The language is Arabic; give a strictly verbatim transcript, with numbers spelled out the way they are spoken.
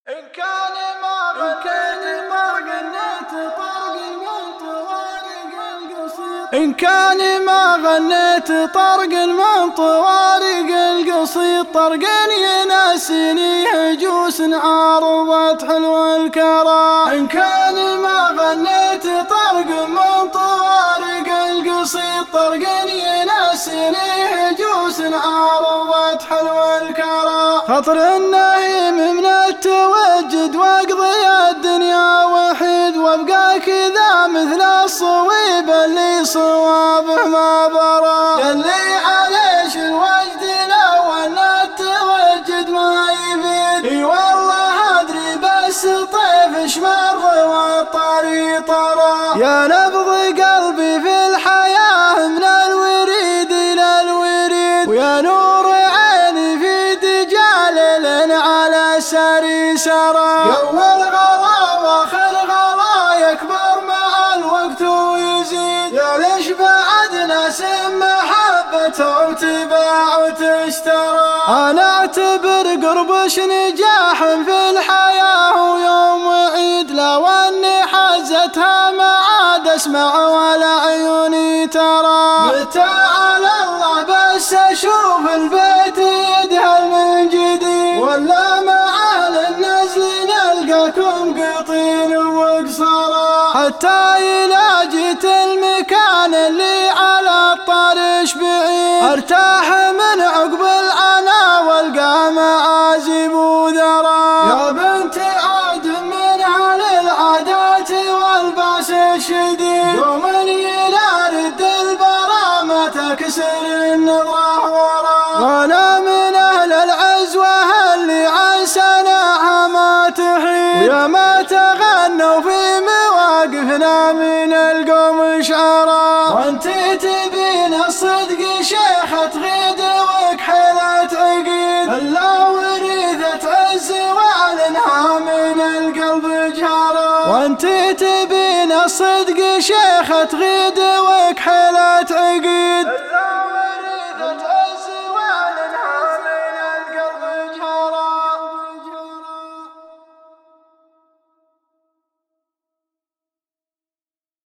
إن كان ما غنيت طرق من طوارق القصيد إن كان ما غنيت طرق من طوارق القصيد طرق يناسيني هجوس عارضت حلو الكرى إن كان ما غنيت طرق من طوارق القصيد طرق يناسيني هجوس عارضت حلو الكرى خطر النهيم من التوجد واقضي الدنيا وحيد وابقى كذا مثل الصويب اللي صوابه ما برا يلي عليش الوجد لو ان التوجد ما يفيد اي والله ادري بس طيف اش مر والطريق طرا يا نبض قلبي في الحياة من الوريد الى الوريد ويا نور عيني في دجال على سري سرى يوم الغلا واخر غلا يكبر مع الوقت ويزيد يا ليش بعد ناس محبته وتباع وتشترى انا اعتبر قربش نجاح في الحياة ويوم عيد لو اني حزتها ما عاد اسمع ولا عيوني ترى متى على الله بس اشوف البيت يدهل من جديد ولا معال النزل نلقاكم قطين وقصرا حتى إذا جيت المكان اللي على الطرش بعيد ارتاح من عقب العنا والقى معازب وذرا يا بنت عاد من اهل العادات والباس الشديد يوم يلا رد البرا ما تكسر النظره ورا وانا من اهل العزوه اللي عن سناها ما تحيد ويا ما تغنوا في مواقفنا من القوم شعرا وانت تبين الصدق شيخة غيد وكحلة عقيد الا وريثة عز واعلنها من القلب جهرا وانت تبين الصدق شيخة غيد وكحلة عقيد الا وريثة